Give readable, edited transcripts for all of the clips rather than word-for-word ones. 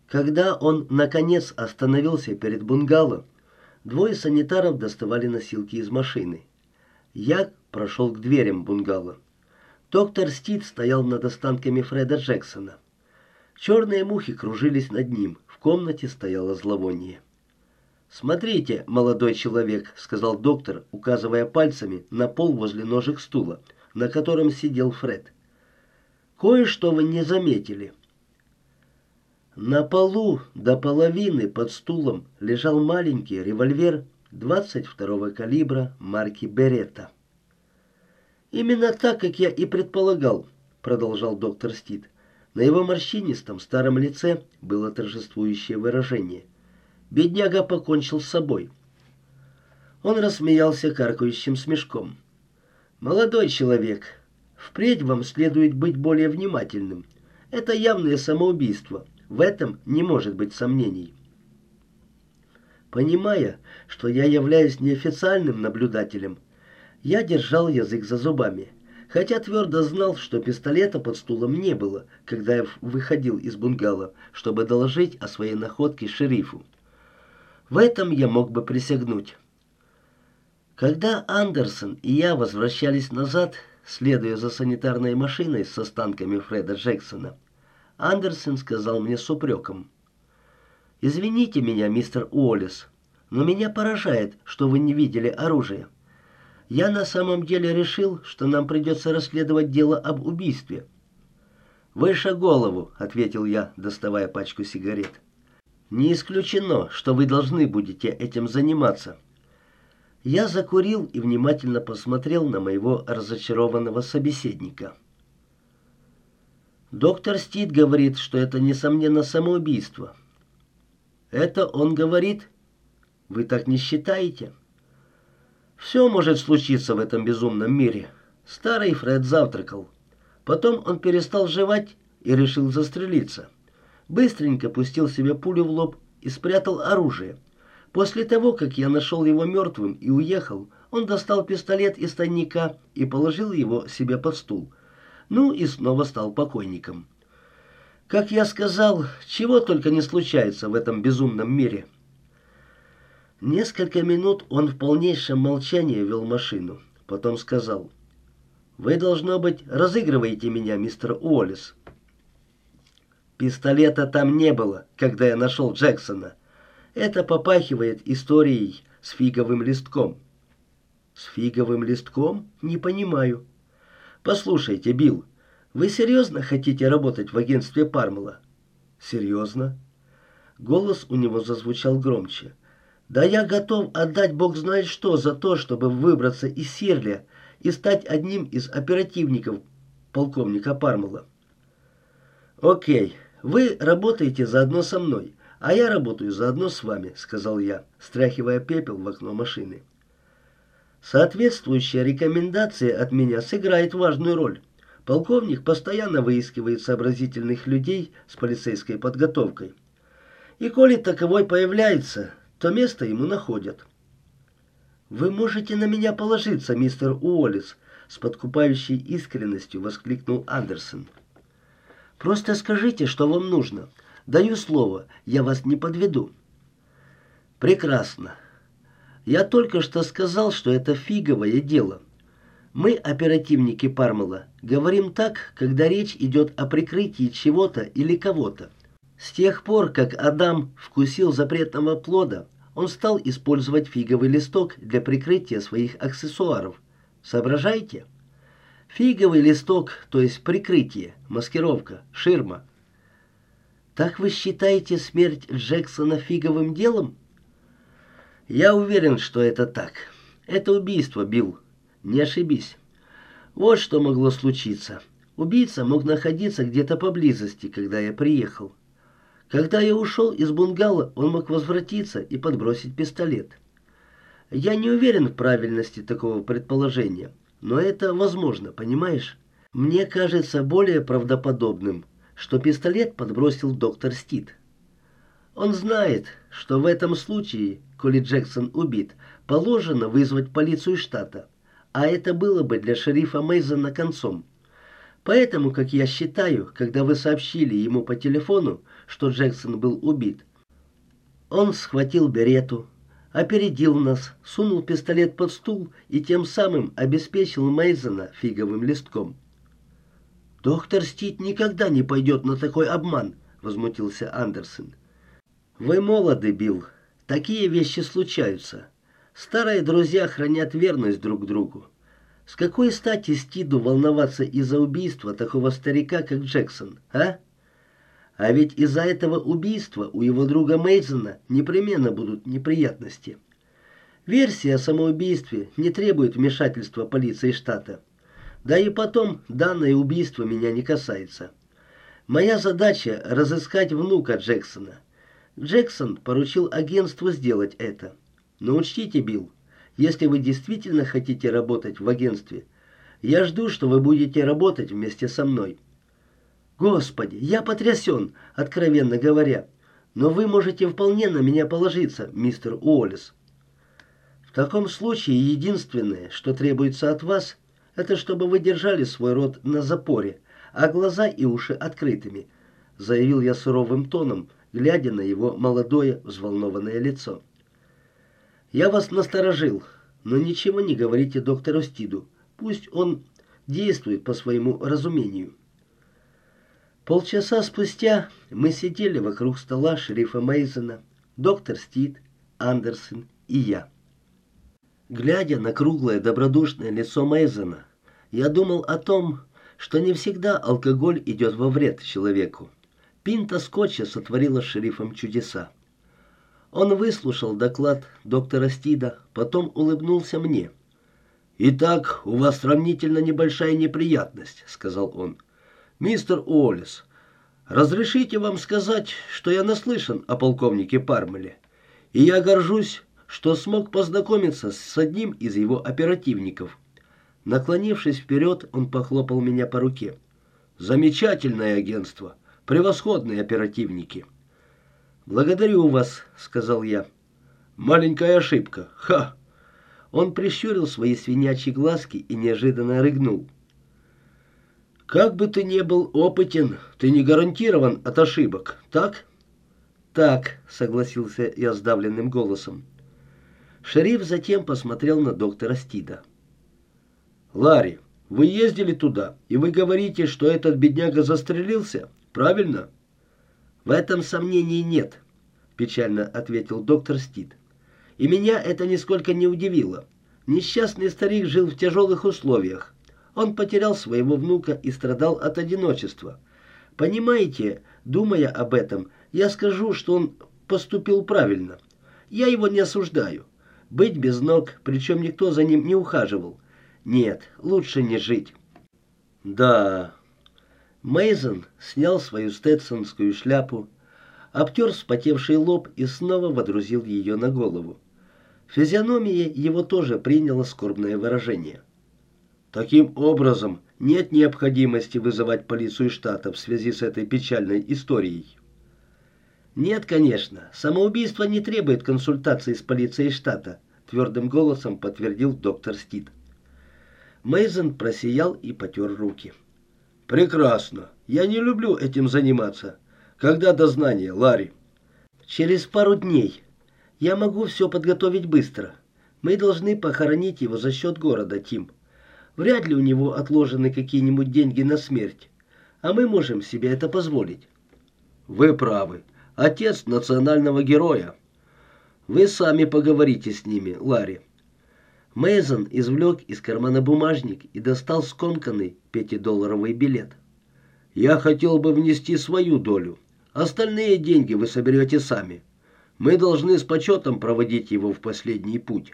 Когда он, наконец, остановился перед бунгало, двое санитаров доставали носилки из машины. Я прошел к дверям бунгало. Доктор Стит стоял над останками Фреда Джексона. Черные мухи кружились над ним, в комнате стояло зловоние. «Смотрите, молодой человек», — сказал доктор, указывая пальцами на пол возле ножек стула, на котором сидел Фред. «Кое-что вы не заметили». На полу до половины под стулом лежал маленький револьвер 22-го калибра марки «Беретта». «Именно так, как я и предполагал», — продолжал доктор Стит. На его морщинистом старом лице было торжествующее выражение. Бедняга покончил с собой. Он рассмеялся каркающим смешком. «Молодой человек, впредь вам следует быть более внимательным. Это явное самоубийство. В этом не может быть сомнений». Понимая, что я являюсь неофициальным наблюдателем, я держал язык за зубами, хотя твердо знал, что пистолета под стулом не было, когда я выходил из бунгало, чтобы доложить о своей находке шерифу. В этом я мог бы присягнуть. Когда Андерсон и я возвращались назад, следуя за санитарной машиной с останками Фреда Джексона, Андерсон сказал мне с упреком: «Извините меня, мистер Уоллес, но меня поражает, что вы не видели оружия. Я на самом деле решил, что нам придется расследовать дело об убийстве». «Выше голову», — ответил я, доставая пачку сигарет. «Не исключено, что вы должны будете этим заниматься». Я закурил и внимательно посмотрел на моего разочарованного собеседника. «Доктор Стит говорит, что это, несомненно, самоубийство». «Это он говорит? Вы так не считаете?» «Все может случиться в этом безумном мире. Старый Фред завтракал. Потом он перестал жевать и решил застрелиться. Быстренько пустил себе пулю в лоб и спрятал оружие. После того, как я нашел его мертвым и уехал, он достал пистолет из тайника и положил его себе под стул. Ну и снова стал покойником. Как я сказал, чего только не случается в этом безумном мире». Несколько минут он в полнейшем молчании вел машину. Потом сказал: «Вы, должно быть, разыгрываете меня, мистер Уоллес». «Пистолета там не было, когда я нашел Джексона. Это попахивает историей с фиговым листком». «С фиговым листком? Не понимаю». «Послушайте, Билл, вы серьезно хотите работать в агентстве Пармела?» «Серьезно?» Голос у него зазвучал громче. «Да я готов отдать бог знает что за то, чтобы выбраться из Сирля и стать одним из оперативников полковника Пармела». «Окей, вы работаете заодно со мной, а я работаю заодно с вами», — сказал я, стряхивая пепел в окно машины. «Соответствующая рекомендация от меня сыграет важную роль. Полковник постоянно выискивает сообразительных людей с полицейской подготовкой. И коли таковой появляется, то место ему находят». «Вы можете на меня положиться, мистер Уоллес», — с подкупающей искренностью воскликнул Андерсон. «Просто скажите, что вам нужно. Даю слово, я вас не подведу». «Прекрасно. Я только что сказал, что это фиговое дело. Мы, оперативники Пармела, говорим так, когда речь идет о прикрытии чего-то или кого-то. С тех пор, как Адам вкусил запретного плода, он стал использовать фиговый листок для прикрытия своих аксессуаров. Соображаете? Фиговый листок, то есть прикрытие, маскировка, ширма. Так вы считаете смерть Джексона фиговым делом? Я уверен, что это так. Это убийство, Билл. Не ошибись. Вот что могло случиться. Убийца мог находиться где-то поблизости, когда я приехал. Когда я ушел из бунгало, он мог возвратиться и подбросить пистолет. Я не уверен в правильности такого предположения, но это возможно, понимаешь? Мне кажется более правдоподобным, что пистолет подбросил доктор Стит. Он знает, что в этом случае, коли Джексон убит, положено вызвать полицию штата, а это было бы для шерифа Мейзена концом. Поэтому, как я считаю, когда вы сообщили ему по телефону, что Джексон был убит, он схватил берету, опередил нас, сунул пистолет под стул и тем самым обеспечил Мейзена фиговым листком. «Доктор Стит никогда не пойдет на такой обман», — возмутился Андерсон. «Вы молоды, Билл. Такие вещи случаются. Старые друзья хранят верность друг другу. С какой стати Стиду волноваться из-за убийства такого старика, как Джексон, а? А ведь из-за этого убийства у его друга Мейзена непременно будут неприятности. Версия о самоубийстве не требует вмешательства полиции штата. Да и потом, данное убийство меня не касается. Моя задача — разыскать внука Джексона. Джексон поручил агентству сделать это. Но учтите, Билл, если вы действительно хотите работать в агентстве, я жду, что вы будете работать вместе со мной. Господи, я потрясен, откровенно говоря. Но вы можете вполне на меня положиться, мистер Уоллес. В таком случае единственное, что требуется от вас, это чтобы вы держали свой рот на запоре, а глаза и уши открытыми, заявил я суровым тоном, глядя на его молодое, взволнованное лицо. Я вас насторожил, но ничего не говорите доктору Стиду. Пусть он действует по своему разумению. Полчаса спустя мы сидели вокруг стола шерифа Мейзена, доктор Стид, Андерсон и я. Глядя на круглое добродушное лицо Мейзена, я думал о том, что не всегда алкоголь идет во вред человеку. Пинта скотча сотворила с шерифом чудеса. Он выслушал доклад доктора Стида, потом улыбнулся мне. «Итак, у вас сравнительно небольшая неприятность», — сказал он. «Мистер Уоллес, разрешите вам сказать, что я наслышан о полковнике Пармеле, и я горжусь, что смог познакомиться с одним из его оперативников». Наклонившись вперед, он похлопал меня по руке. «Замечательное агентство, превосходные оперативники». «Благодарю вас», — сказал я. «Маленькая ошибка. Ха!» Он прищурил свои свинячьи глазки и неожиданно рыгнул. «Как бы ты ни был опытен, ты не гарантирован от ошибок, так?» «Так», — согласился я сдавленным голосом. Шериф затем посмотрел на доктора Стида. «Ларри, вы ездили туда, и вы говорите, что этот бедняга застрелился, правильно?» «В этом сомнений нет», — печально ответил доктор Стид. «И меня это нисколько не удивило. Несчастный старик жил в тяжелых условиях. Он потерял своего внука и страдал от одиночества. Понимаете, думая об этом, я скажу, что он поступил правильно. Я его не осуждаю. Быть без ног, причем никто за ним не ухаживал. Нет, лучше не жить». «Да...» Мейзен снял свою стетсонскую шляпу, обтер вспотевший лоб и снова водрузил ее на голову. Физиономия его тоже приняла скорбное выражение. «Таким образом, нет необходимости вызывать полицию штата в связи с этой печальной историей». «Нет, конечно, самоубийство не требует консультации с полицией штата», твердым голосом подтвердил доктор Стид. Мейзен просиял и потер руки. «Прекрасно. Я не люблю этим заниматься. Когда дознание, Ларри?» «Через пару дней. Я могу все подготовить быстро. Мы должны похоронить его за счет города, Тим. Вряд ли у него отложены какие-нибудь деньги на смерть. А мы можем себе это позволить». «Вы правы. Отец национального героя. Вы сами поговорите с ними, Ларри». Мейзен извлек из кармана бумажник и достал скомканный 5-долларовый билет. «Я хотел бы внести свою долю. Остальные деньги вы соберете сами. Мы должны с почетом проводить его в последний путь».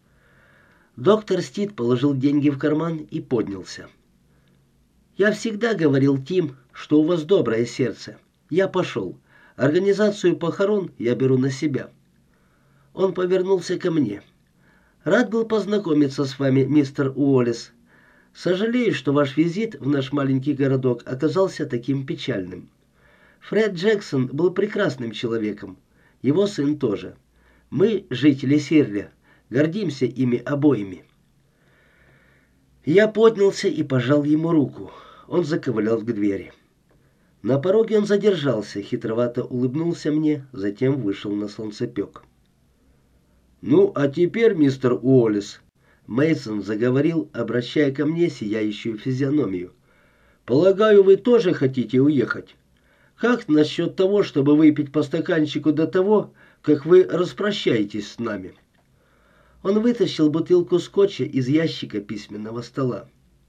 Доктор Стид положил деньги в карман и поднялся. «Я всегда говорил, Тим, что у вас доброе сердце. Я пошел. Организацию похорон я беру на себя». Он повернулся ко мне. «Рад был познакомиться с вами, мистер Уоллес. Сожалею, что ваш визит в наш маленький городок оказался таким печальным. Фред Джексон был прекрасным человеком. Его сын тоже. Мы, жители Сирля, гордимся ими обоими». Я поднялся и пожал ему руку. он заковылял к двери. На пороге он задержался, хитровато улыбнулся мне, затем вышел на солнцепек. «Ну, а теперь, мистер Уоллес», — Мейсон заговорил, обращая ко мне сияющую физиономию, «полагаю, вы тоже хотите уехать? Как насчет того, чтобы выпить по стаканчику до того, как вы распрощаетесь с нами?» Он вытащил бутылку скотча из ящика письменного стола.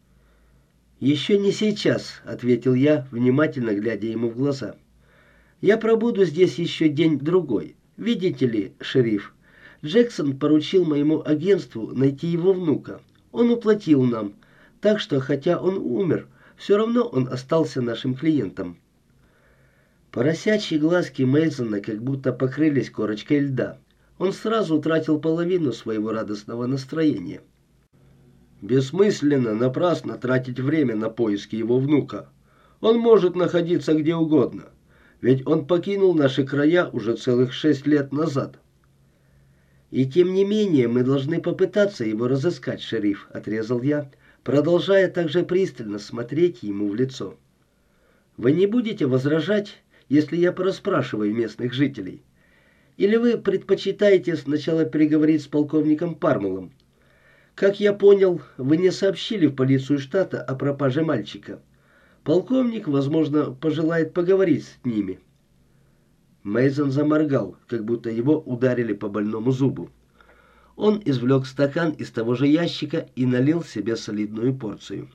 «Еще не сейчас», — ответил я, внимательно глядя ему в глаза. «Я пробуду здесь еще день-другой. Видите ли, шериф, Джексон поручил моему агентству найти его внука. Он уплатил нам, так что, хотя он умер, все равно он остался нашим клиентом». Поросячьи глазки Мейсона как будто покрылись корочкой льда. Он сразу утратил половину своего радостного настроения. «Бессмысленно напрасно тратить время на поиски его внука. Он может находиться где угодно, ведь он покинул наши края уже целых 6 лет назад». «И тем не менее мы должны попытаться его разыскать, шериф», — отрезал я, продолжая также пристально смотреть ему в лицо. «Вы не будете возражать, если я порасспрашиваю местных жителей? Или вы предпочитаете сначала переговорить с полковником Пармелом? Как я понял, вы не сообщили в полицию штата о пропаже мальчика. Полковник, возможно, пожелает поговорить с ними». Мейсон заморгал, как будто его ударили по больному зубу. Он извлек стакан из того же ящика и налил себе солидную порцию.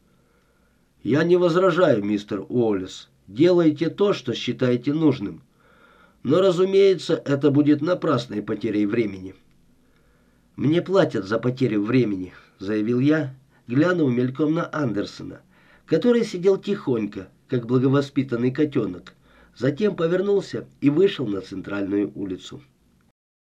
«Я не возражаю, мистер Уоллес. Делайте то, что считаете нужным. Но, разумеется, это будет напрасной потерей времени». «Мне платят за потерю времени», — заявил я, глянув мельком на Андерсона, который сидел тихонько, как благовоспитанный котенок, затем повернулся и вышел на центральную улицу.